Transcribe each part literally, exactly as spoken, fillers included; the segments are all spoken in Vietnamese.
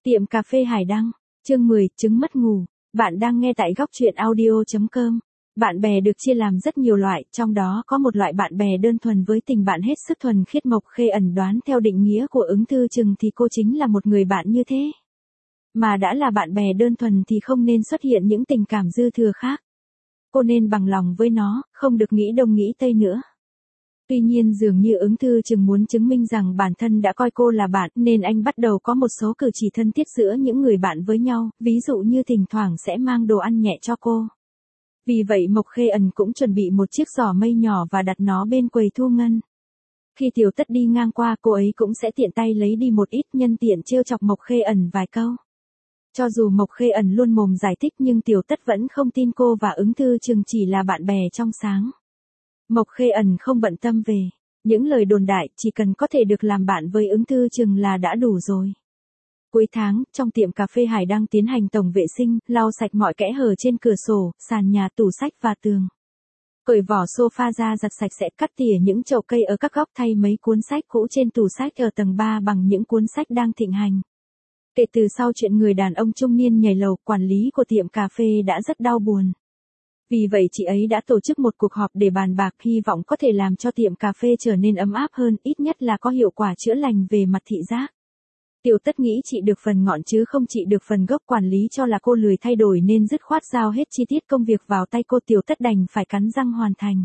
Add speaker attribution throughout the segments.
Speaker 1: Tiệm cà phê Hải Đăng, chương mười, chứng mất ngủ. Bạn đang nghe tại góc truyện audio chấm com. Bạn bè được chia làm rất nhiều loại, trong đó có một loại bạn bè đơn thuần với tình bạn hết sức thuần khiết. Mộc Khê ẩn đoán theo định nghĩa của ứng thư chừng thì cô chính là một người bạn như thế. Mà đã là bạn bè đơn thuần thì không nên xuất hiện những tình cảm dư thừa khác. Cô nên bằng lòng với nó, không được nghĩ đông nghĩ tây nữa. Tuy nhiên dường như ứng thư chừng muốn chứng minh rằng bản thân đã coi cô là bạn, nên anh bắt đầu có một số cử chỉ thân thiết giữa những người bạn với nhau, ví dụ như thỉnh thoảng sẽ mang đồ ăn nhẹ cho cô. Vì vậy Mộc Khê ẩn cũng chuẩn bị một chiếc giỏ mây nhỏ và đặt nó bên quầy thu ngân. Khi Tiểu Tất đi ngang qua, cô ấy cũng sẽ tiện tay lấy đi một ít, nhân tiện trêu chọc Mộc Khê ẩn vài câu. Cho dù Mộc Khê ẩn luôn mồm giải thích nhưng Tiểu Tất vẫn không tin cô và ứng thư chừng chỉ là bạn bè trong sáng. Mộc Khê ẩn không bận tâm về những lời đồn đại, chỉ cần có thể được làm bạn với ứng thư chừng là đã đủ rồi. Cuối tháng, trong tiệm cà phê Hải Đăng tiến hành tổng vệ sinh, lau sạch mọi kẽ hở trên cửa sổ, sàn nhà, tủ sách và tường. Cởi vỏ sofa ra giặt sạch sẽ, cắt tỉa những chậu cây ở các góc, thay mấy cuốn sách cũ trên tủ sách ở tầng ba bằng những cuốn sách đang thịnh hành. Kể từ sau chuyện người đàn ông trung niên nhảy lầu, quản lý của tiệm cà phê đã rất đau buồn. Vì vậy chị ấy đã tổ chức một cuộc họp để bàn bạc, hy vọng có thể làm cho tiệm cà phê trở nên ấm áp hơn, ít nhất là có hiệu quả chữa lành về mặt thị giác. Tiểu Tất nghĩ chị được phần ngọn chứ không chị được phần gốc. Quản lý cho là cô lười thay đổi nên dứt khoát giao hết chi tiết công việc vào tay cô. Tiểu Tất đành phải cắn răng hoàn thành.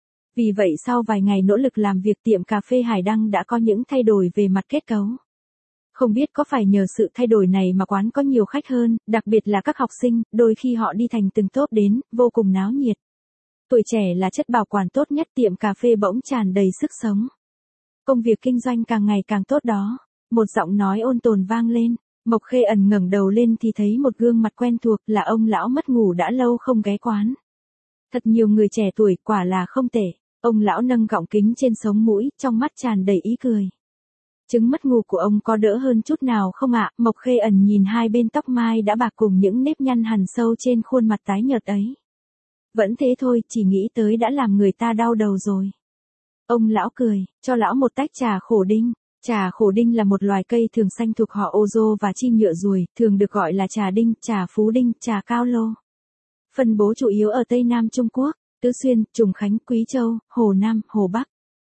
Speaker 1: Vì vậy sau vài ngày nỗ lực làm việc, tiệm cà phê Hải Đăng đã có những thay đổi về mặt kết cấu. Không biết có phải nhờ sự thay đổi này mà quán có nhiều khách hơn, đặc biệt là các học sinh, đôi khi họ đi thành từng tốp đến, vô cùng náo nhiệt. Tuổi trẻ là chất bảo quản tốt nhất, tiệm cà phê bỗng tràn đầy sức sống. Công việc kinh doanh càng ngày càng tốt đó. Một giọng nói ôn tồn vang lên. Mộc Khê ẩn ngẩng đầu lên thì thấy một gương mặt quen thuộc, là ông lão mất ngủ đã lâu không ghé quán. Thật nhiều người trẻ tuổi, quả là không tệ. Ông lão nâng gọng kính trên sống mũi, trong mắt tràn đầy ý cười. Chứng mất ngủ của ông có đỡ hơn chút nào không ạ? Mộc Khê ẩn nhìn hai bên tóc mai đã bạc cùng những nếp nhăn hằn sâu trên khuôn mặt tái nhợt ấy. Vẫn thế thôi, chỉ nghĩ tới đã làm người ta đau đầu rồi. Ông lão cười, cho lão một tách trà khổ đinh. Trà khổ đinh là một loài cây thường xanh thuộc họ Ozo và chim nhựa ruồi, thường được gọi là trà đinh, trà phú đinh, trà cao lô. Phân bố chủ yếu ở Tây Nam Trung Quốc, Tứ Xuyên, Trùng Khánh, Quý Châu, Hồ Nam, Hồ Bắc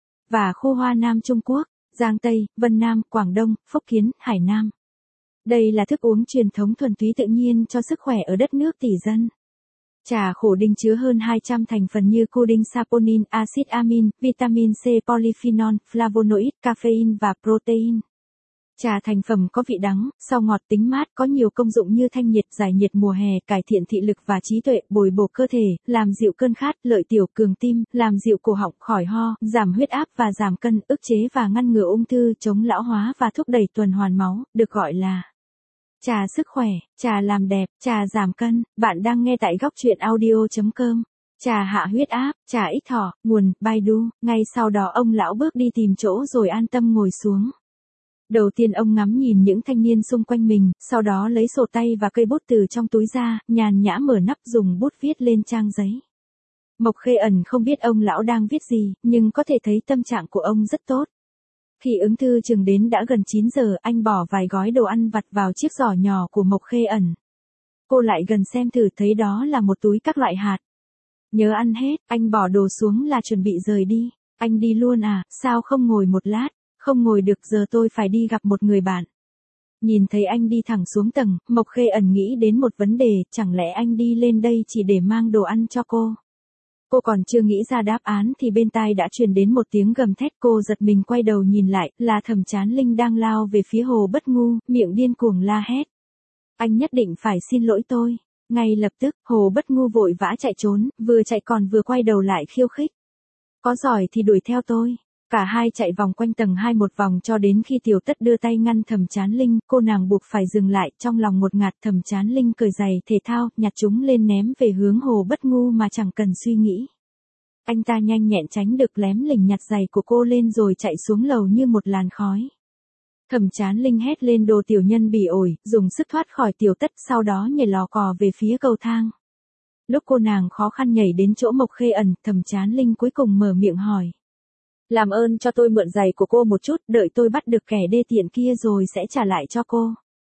Speaker 1: và khu Hoa Nam Trung Quốc, Giang Tây, Vân Nam, Quảng Đông, Phúc Kiến, Hải Nam. Đây là thức uống truyền thống thuần túy tự nhiên cho sức khỏe ở đất nước tỷ dân. Trà khổ đinh chứa hơn hai trăm thành phần như codeine, saponin, axit amin, vitamin C, polyphenol, flavonoid, caffeine và protein. Trà thành phẩm có vị đắng, sau ngọt, tính mát, có nhiều công dụng như thanh nhiệt, giải nhiệt mùa hè, cải thiện thị lực và trí tuệ, bồi bổ cơ thể, làm dịu cơn khát, lợi tiểu, cường tim, làm dịu cổ họng, khỏi ho, giảm huyết áp và giảm cân, ức chế và ngăn ngừa ung thư, chống lão hóa và thúc đẩy tuần hoàn máu, được gọi là trà sức khỏe, trà làm đẹp, trà giảm cân. Bạn đang nghe tại góc truyện audio chấm com. Trà hạ huyết áp, trà ích thỏ, nguồn, Baidu. Ngay sau đó ông lão bước đi tìm chỗ rồi an tâm ngồi xuống. Đầu tiên ông ngắm nhìn những thanh niên xung quanh mình, sau đó lấy sổ tay và cây bút từ trong túi ra, nhàn nhã mở nắp dùng bút viết lên trang giấy. Mộc Khê ẩn không biết ông lão đang viết gì, nhưng có thể thấy tâm trạng của ông rất tốt. Khi ứng thư chừng đến đã gần chín giờ, anh bỏ vài gói đồ ăn vặt vào chiếc giỏ nhỏ của Mộc Khê ẩn. Cô lại gần xem thử, thấy đó là một túi các loại hạt. Nhớ ăn hết, anh bỏ đồ xuống là chuẩn bị rời đi. Anh đi luôn à, sao không ngồi một lát? Không ngồi được, giờ tôi phải đi gặp một người bạn. Nhìn thấy anh đi thẳng xuống tầng, Mộc Khê ẩn nghĩ đến một vấn đề, chẳng lẽ anh đi lên đây chỉ để mang đồ ăn cho cô? Cô còn chưa nghĩ ra đáp án thì bên tai đã truyền đến một tiếng gầm thét. Cô giật mình quay đầu nhìn lại, là Thẩm Chán Linh đang lao về phía Hồ Bất Ngu, miệng điên cuồng la hét. Anh nhất định phải xin lỗi tôi. Ngay lập tức, Hồ Bất Ngu vội vã chạy trốn, vừa chạy còn vừa quay đầu lại khiêu khích. Có giỏi thì đuổi theo tôi. Cả hai chạy vòng quanh tầng hai một vòng cho đến khi Tiểu Tất đưa tay ngăn Thẩm Chán Linh, cô nàng buộc phải dừng lại, trong lòng ngột ngạt. Thẩm Chán Linh cởi giày thể thao, nhặt chúng lên ném về hướng Hồ Bất Ngu mà chẳng cần suy nghĩ. Anh ta nhanh nhẹn tránh được, lém lỉnh nhặt giày của cô lên rồi chạy xuống lầu như một làn khói. Thẩm Chán Linh hét lên, đồ tiểu nhân bỉ ổi, dùng sức thoát khỏi Tiểu Tất, sau đó nhảy lò cò về phía cầu thang. Lúc cô nàng khó khăn nhảy đến chỗ Mộc Khê ẩn, Thẩm Chán Linh cuối cùng mở miệng hỏi. Làm ơn cho tôi mượn giày của cô một chút, đợi tôi bắt được kẻ đê tiện kia rồi sẽ trả lại cho cô.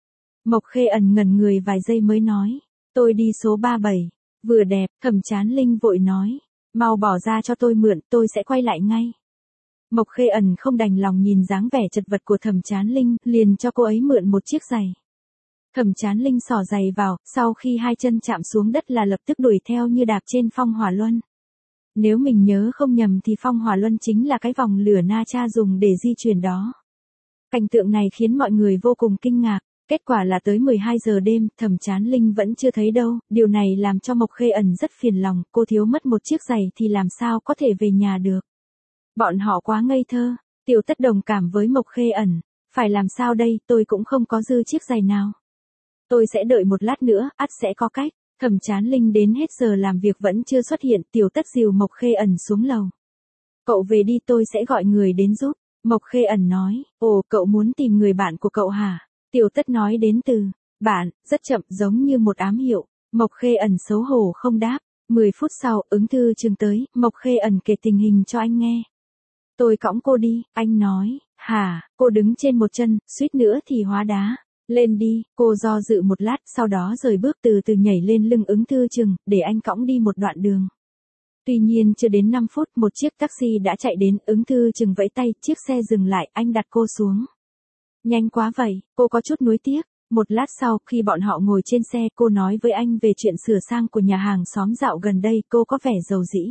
Speaker 1: Mộc Khê Ẩn ngẩn người vài giây mới nói. Tôi đi số ba bảy. Vừa đẹp, Thẩm Chán Linh vội nói. Mau bỏ ra cho tôi mượn, tôi sẽ quay lại ngay. Mộc Khê Ẩn không đành lòng nhìn dáng vẻ chật vật của Thẩm Chán Linh, liền cho cô ấy mượn một chiếc giày. Thẩm Chán Linh xỏ giày vào, sau khi hai chân chạm xuống đất là lập tức đuổi theo như đạp trên phong hỏa luân. Nếu mình nhớ không nhầm thì phong hỏa luân chính là cái vòng lửa Na Cha dùng để di chuyển đó. Cảnh tượng này khiến mọi người vô cùng kinh ngạc. Kết quả là tới mười hai giờ đêm, Thẩm Chán Linh vẫn chưa thấy đâu, điều này làm cho Mộc Khê Ẩn rất phiền lòng, cô thiếu mất một chiếc giày thì làm sao có thể về nhà được. Bọn họ quá ngây thơ, Tiểu Tất đồng cảm với Mộc Khê Ẩn, phải làm sao đây, tôi cũng không có dư chiếc giày nào. Tôi sẽ đợi một lát nữa, ắt sẽ có cách. Thẩm Chán Linh đến hết giờ làm việc vẫn chưa xuất hiện, Tiểu Tất dìu Mộc Khê Ẩn xuống lầu. Cậu về đi, tôi sẽ gọi người đến giúp. Mộc Khê Ẩn nói, ồ, cậu muốn tìm người bạn của cậu hả? Tiểu Tất nói đến từ bạn, rất chậm giống như một ám hiệu. Mộc Khê Ẩn xấu hổ không đáp. mười phút sau, ứng thư trường tới, Mộc Khê Ẩn kể tình hình cho anh nghe. Tôi cõng cô đi, anh nói, hả, cô đứng trên một chân, suýt nữa thì hóa đá. Lên đi, cô do dự một lát, sau đó rời bước từ từ nhảy lên lưng ứng thư trường, để anh cõng đi một đoạn đường. Tuy nhiên chưa đến năm phút, một chiếc taxi đã chạy đến, ứng thư trường vẫy tay, chiếc xe dừng lại, anh đặt cô xuống. Nhanh quá vậy, cô có chút nuối tiếc. Một lát sau, khi bọn họ ngồi trên xe, cô nói với anh về chuyện sửa sang của nhà hàng xóm dạo gần đây, cô có vẻ giàu dĩ.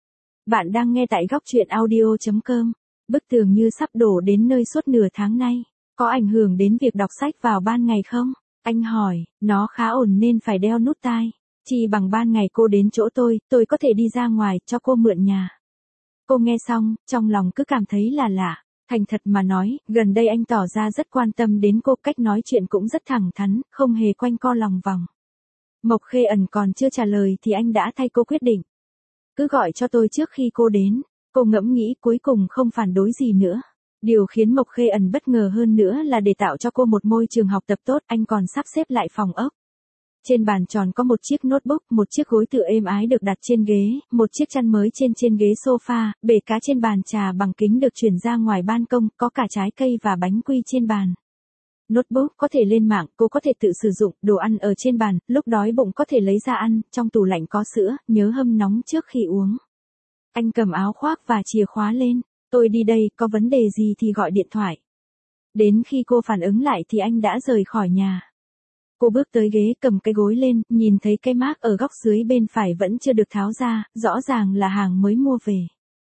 Speaker 1: Bạn đang nghe tại góc truyện audio chấm com. Bức tường như sắp đổ đến nơi suốt nửa tháng nay. Có ảnh hưởng đến việc đọc sách vào ban ngày không? Anh hỏi, nó khá ổn nên phải đeo nút tai. Chỉ bằng ban ngày cô đến chỗ tôi, tôi có thể đi ra ngoài cho cô mượn nhà. Cô nghe xong, trong lòng cứ cảm thấy là lạ. Thành thật mà nói, gần đây anh tỏ ra rất quan tâm đến cô, cách nói chuyện cũng rất thẳng thắn, không hề quanh co lòng vòng. Mộc Khê Ẩn còn chưa trả lời thì anh đã thay cô quyết định. Cứ gọi cho tôi trước khi cô đến. Cô ngẫm nghĩ cuối cùng không phản đối gì nữa. Điều khiến Mộc Khê Ẩn bất ngờ hơn nữa là để tạo cho cô một môi trường học tập tốt, anh còn sắp xếp lại phòng ốc. Trên bàn tròn có một chiếc notebook, một chiếc gối tựa êm ái được đặt trên ghế, một chiếc chăn mới trên trên ghế sofa, bể cá trên bàn trà bằng kính được chuyển ra ngoài ban công, có cả trái cây và bánh quy trên bàn. Notebook có thể lên mạng, cô có thể tự sử dụng, đồ ăn ở trên bàn, lúc đói bụng có thể lấy ra ăn, trong tủ lạnh có sữa, nhớ hâm nóng trước khi uống. Anh cầm áo khoác và chìa khóa lên, tôi đi đây, có vấn đề gì thì gọi điện thoại. Đến khi cô phản ứng lại thì anh đã rời khỏi nhà. Cô bước tới ghế cầm cái gối lên, nhìn thấy cái mác ở góc dưới bên phải vẫn chưa được tháo ra, rõ ràng là hàng mới mua về.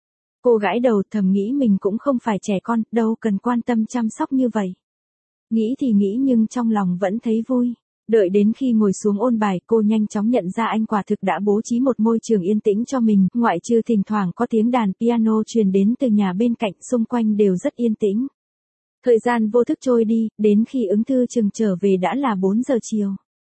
Speaker 1: Cô gãi đầu thầm nghĩ mình cũng không phải trẻ con, đâu cần quan tâm chăm sóc như vậy. Nghĩ thì nghĩ nhưng trong lòng vẫn thấy vui. Đợi đến khi ngồi xuống ôn bài, cô nhanh chóng nhận ra anh quả thực đã bố trí một môi trường yên tĩnh cho mình, ngoại trừ thỉnh thoảng có tiếng đàn piano truyền đến từ nhà bên cạnh, xung quanh đều rất yên tĩnh. Thời gian vô thức trôi đi, đến khi ứng thư trường trở về đã là bốn giờ chiều.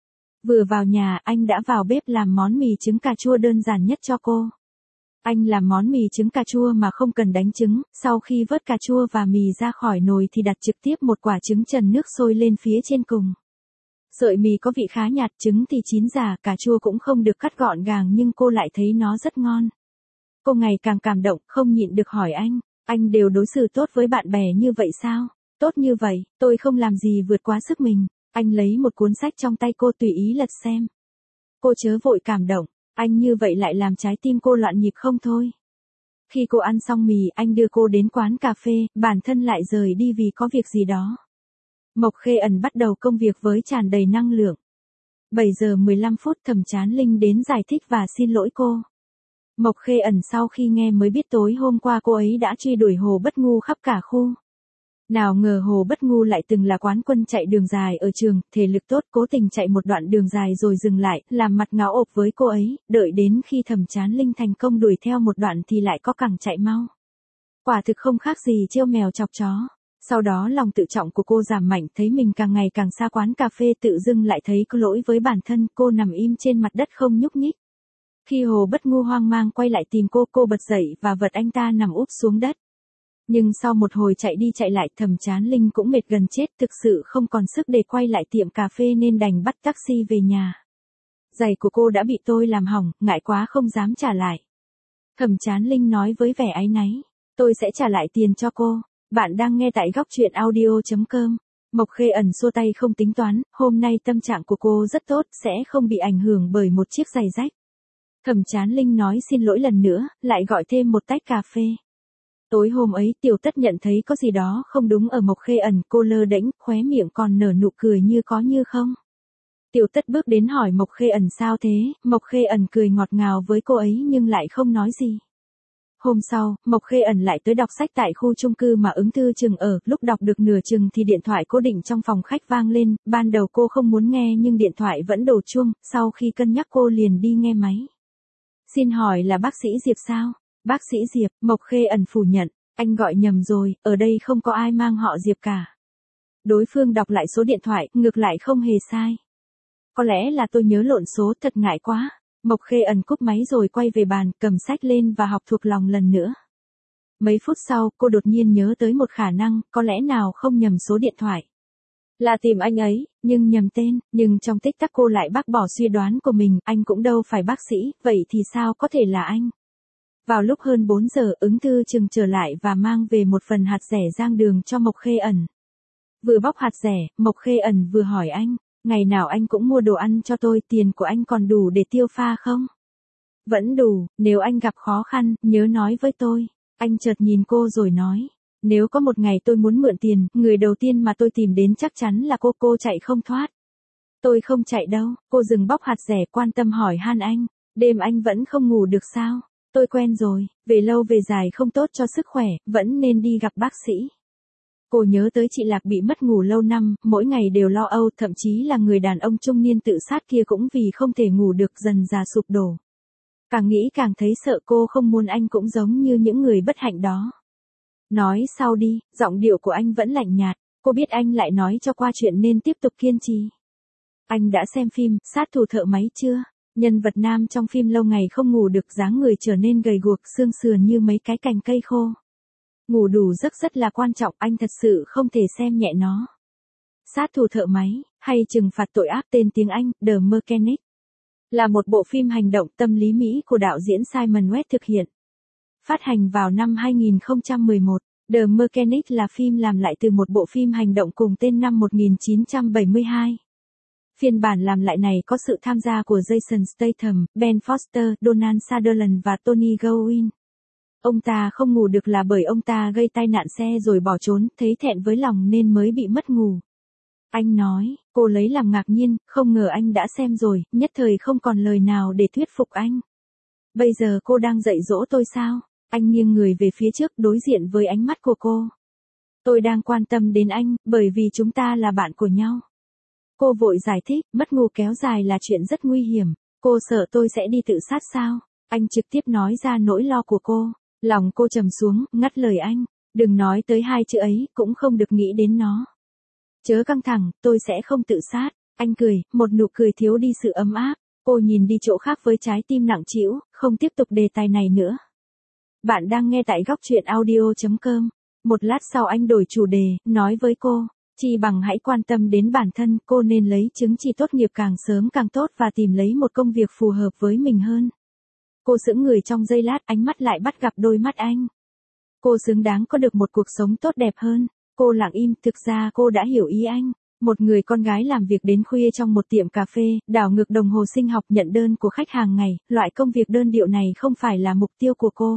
Speaker 1: Vừa vào nhà, anh đã vào bếp làm món mì trứng cà chua đơn giản nhất cho cô. Anh làm món mì trứng cà chua mà không cần đánh trứng, sau khi vớt cà chua và mì ra khỏi nồi thì đặt trực tiếp một quả trứng trần nước sôi lên phía trên cùng. Sợi mì có vị khá nhạt, trứng thì chín già, cà chua cũng không được cắt gọn gàng nhưng cô lại thấy nó rất ngon. Cô ngày càng cảm động, không nhịn được hỏi anh, anh đều đối xử tốt với bạn bè như vậy sao? Tốt như vậy, tôi không làm gì vượt quá sức mình. Anh lấy một cuốn sách trong tay cô tùy ý lật xem. Cô chớ vội cảm động, anh như vậy lại làm trái tim cô loạn nhịp không thôi. Khi cô ăn xong mì, anh đưa cô đến quán cà phê, bản thân lại rời đi vì có việc gì đó. Mộc Khê Ẩn bắt đầu công việc với tràn đầy năng lượng. bảy giờ mười lăm phút Thẩm Chán Linh đến giải thích và xin lỗi cô. Mộc Khê Ẩn sau khi nghe mới biết tối hôm qua cô ấy đã truy đuổi Hồ Bất Ngu khắp cả khu. Nào ngờ Hồ Bất Ngu lại từng là quán quân chạy đường dài ở trường, thể lực tốt, cố tình chạy một đoạn đường dài rồi dừng lại, làm mặt ngáo ộp với cô ấy, đợi đến khi Thẩm Chán Linh thành công đuổi theo một đoạn thì lại có cẳng chạy mau. Quả thực không khác gì trêu mèo chọc chó. Sau đó lòng tự trọng của cô giảm mạnh, thấy mình càng ngày càng xa quán cà phê, tự dưng lại thấy có lỗi với bản thân, cô nằm im trên mặt đất không nhúc nhích. Khi Hồ Bất Ngu hoang mang quay lại tìm cô, cô bật dậy và vật anh ta nằm úp xuống đất. Nhưng sau một hồi chạy đi chạy lại, Thẩm Chán Linh cũng mệt gần chết, thực sự không còn sức để quay lại tiệm cà phê nên đành bắt taxi về nhà. Giày của cô đã bị tôi làm hỏng, ngại quá không dám trả lại. Thẩm Chán Linh nói với vẻ áy náy, tôi sẽ trả lại tiền cho cô. Bạn đang nghe tại góc truyện audio chấm com. Mộc Khê ẩn xua tay không tính toán, hôm nay tâm trạng của cô rất tốt, sẽ không bị ảnh hưởng bởi một chiếc giày rách. Thẩm Chán Linh nói xin lỗi lần nữa, lại gọi thêm một tách cà phê. Tối hôm ấy Tiểu Tất nhận thấy có gì đó không đúng ở Mộc Khê ẩn, cô lơ đễnh, khóe miệng còn nở nụ cười như có như không. Tiểu Tất bước đến hỏi Mộc Khê ẩn sao thế, Mộc Khê ẩn cười ngọt ngào với cô ấy nhưng lại không nói gì. Hôm sau, Mộc Khê ẩn lại tới đọc sách tại khu chung cư mà ứng thư chừng ở, lúc đọc được nửa chừng thì điện thoại cố định trong phòng khách vang lên, ban đầu cô không muốn nghe nhưng điện thoại vẫn đổ chuông, sau khi cân nhắc cô liền đi nghe máy. Xin hỏi là bác sĩ Diệp sao? Bác sĩ Diệp, Mộc Khê ẩn phủ nhận, anh gọi nhầm rồi, ở đây không có ai mang họ Diệp cả. Đối phương đọc lại số điện thoại, ngược lại không hề sai. Có lẽ là tôi nhớ lộn số, thật ngại quá. Mộc Khê ẩn cúp máy rồi quay về bàn, cầm sách lên và học thuộc lòng lần nữa. Mấy phút sau, cô đột nhiên nhớ tới một khả năng, có lẽ nào không nhầm số điện thoại. Là tìm anh ấy, nhưng nhầm tên, nhưng trong tích tắc cô lại bác bỏ suy đoán của mình, anh cũng đâu phải bác sĩ, vậy thì sao có thể là anh. Vào lúc hơn bốn giờ, ứng thư chừng trở lại và mang về một phần hạt rẻ rang đường cho Mộc Khê ẩn. Vừa bóc hạt rẻ, Mộc Khê ẩn vừa hỏi anh, ngày nào anh cũng mua đồ ăn cho tôi, tiền của anh còn đủ để tiêu pha không? Vẫn đủ, nếu anh gặp khó khăn, nhớ nói với tôi. Anh chợt nhìn cô rồi nói, nếu có một ngày tôi muốn mượn tiền, người đầu tiên mà tôi tìm đến chắc chắn là cô, cô chạy không thoát. Tôi không chạy đâu, cô dừng bóc hạt rẻ quan tâm hỏi han anh, đêm anh vẫn không ngủ được sao? Tôi quen rồi, về lâu về dài không tốt cho sức khỏe, vẫn nên đi gặp bác sĩ. Cô nhớ tới chị Lạc bị mất ngủ lâu năm, mỗi ngày đều lo âu, thậm chí là người đàn ông trung niên tự sát kia cũng vì không thể ngủ được dần dà sụp đổ. Càng nghĩ càng thấy sợ, cô không muốn anh cũng giống như những người bất hạnh đó. Nói sau đi, giọng điệu của anh vẫn lạnh nhạt, cô biết anh lại nói cho qua chuyện nên tiếp tục kiên trì. Anh đã xem phim Sát thủ thợ máy chưa? Nhân vật nam trong phim lâu ngày không ngủ được, dáng người trở nên gầy guộc, xương sườn như mấy cái cành cây khô. Ngủ đủ giấc rất là quan trọng, anh thật sự không thể xem nhẹ nó. Sát thủ thợ máy, hay trừng phạt tội ác, tên tiếng Anh, The Mechanic, là một bộ phim hành động tâm lý Mỹ của đạo diễn Simon West thực hiện. Phát hành vào năm hai nghìn không trăm mười một, The Mechanic là phim làm lại từ một bộ phim hành động cùng tên năm một nghìn chín trăm bảy mươi hai. Phiên bản làm lại này có sự tham gia của Jason Statham, Ben Foster, Donald Sutherland và Tony Gowan. Ông ta không ngủ được là bởi ông ta gây tai nạn xe rồi bỏ trốn, thấy thẹn với lòng nên mới bị mất ngủ. Anh nói, cô lấy làm ngạc nhiên, không ngờ anh đã xem rồi, nhất thời không còn lời nào để thuyết phục anh. Bây giờ cô đang dạy dỗ tôi sao? Anh nghiêng người về phía trước đối diện với ánh mắt của cô. Tôi đang quan tâm đến anh, bởi vì chúng ta là bạn của nhau. Cô vội giải thích, mất ngủ kéo dài là chuyện rất nguy hiểm. Cô sợ tôi sẽ đi tự sát sao? Anh trực tiếp nói ra nỗi lo của cô. Lòng cô trầm xuống, ngắt lời anh. Đừng nói tới hai chữ ấy, cũng không được nghĩ đến nó. Chớ căng thẳng, tôi sẽ không tự sát. Anh cười, một nụ cười thiếu đi sự ấm áp. Cô nhìn đi chỗ khác với trái tim nặng trĩu, không tiếp tục đề tài này nữa. Bạn đang nghe tại góc truyện audio chấm com. Một lát sau anh đổi chủ đề, nói với cô. Chi bằng hãy quan tâm đến bản thân, cô nên lấy chứng chỉ tốt nghiệp càng sớm càng tốt và tìm lấy một công việc phù hợp với mình hơn. Cô sững người trong giây lát, ánh mắt lại bắt gặp đôi mắt anh. Cô xứng đáng có được một cuộc sống tốt đẹp hơn. Cô lặng im, thực ra cô đã hiểu ý anh. Một người con gái làm việc đến khuya trong một tiệm cà phê, đảo ngược đồng hồ sinh học nhận đơn của khách hàng ngày, loại công việc đơn điệu này không phải là mục tiêu của cô.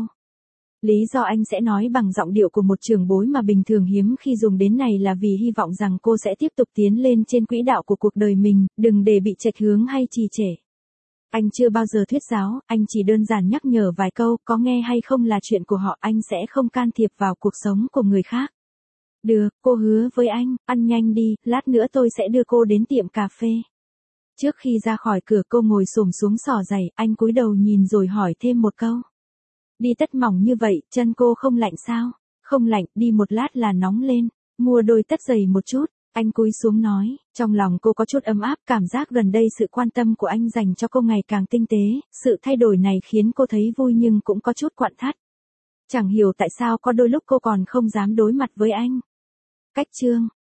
Speaker 1: Lý do anh sẽ nói bằng giọng điệu của một trưởng bối mà bình thường hiếm khi dùng đến này là vì hy vọng rằng cô sẽ tiếp tục tiến lên trên quỹ đạo của cuộc đời mình, đừng để bị chệch hướng hay trì trệ. Anh chưa bao giờ thuyết giáo, anh chỉ đơn giản nhắc nhở vài câu, có nghe hay không là chuyện của họ, anh sẽ không can thiệp vào cuộc sống của người khác. Được, cô hứa với anh, ăn nhanh đi, lát nữa tôi sẽ đưa cô đến tiệm cà phê. Trước khi ra khỏi cửa cô ngồi xổm xuống xỏ giày, anh cúi đầu nhìn rồi hỏi thêm một câu. Đi tất mỏng như vậy, chân cô không lạnh sao? Không lạnh, đi một lát là nóng lên, mua đôi tất dày một chút. Anh cúi xuống nói, trong lòng cô có chút ấm áp, cảm giác gần đây sự quan tâm của anh dành cho cô ngày càng tinh tế, sự thay đổi này khiến cô thấy vui nhưng cũng có chút quặn thắt. Chẳng hiểu tại sao có đôi lúc cô còn không dám đối mặt với anh. Cách chương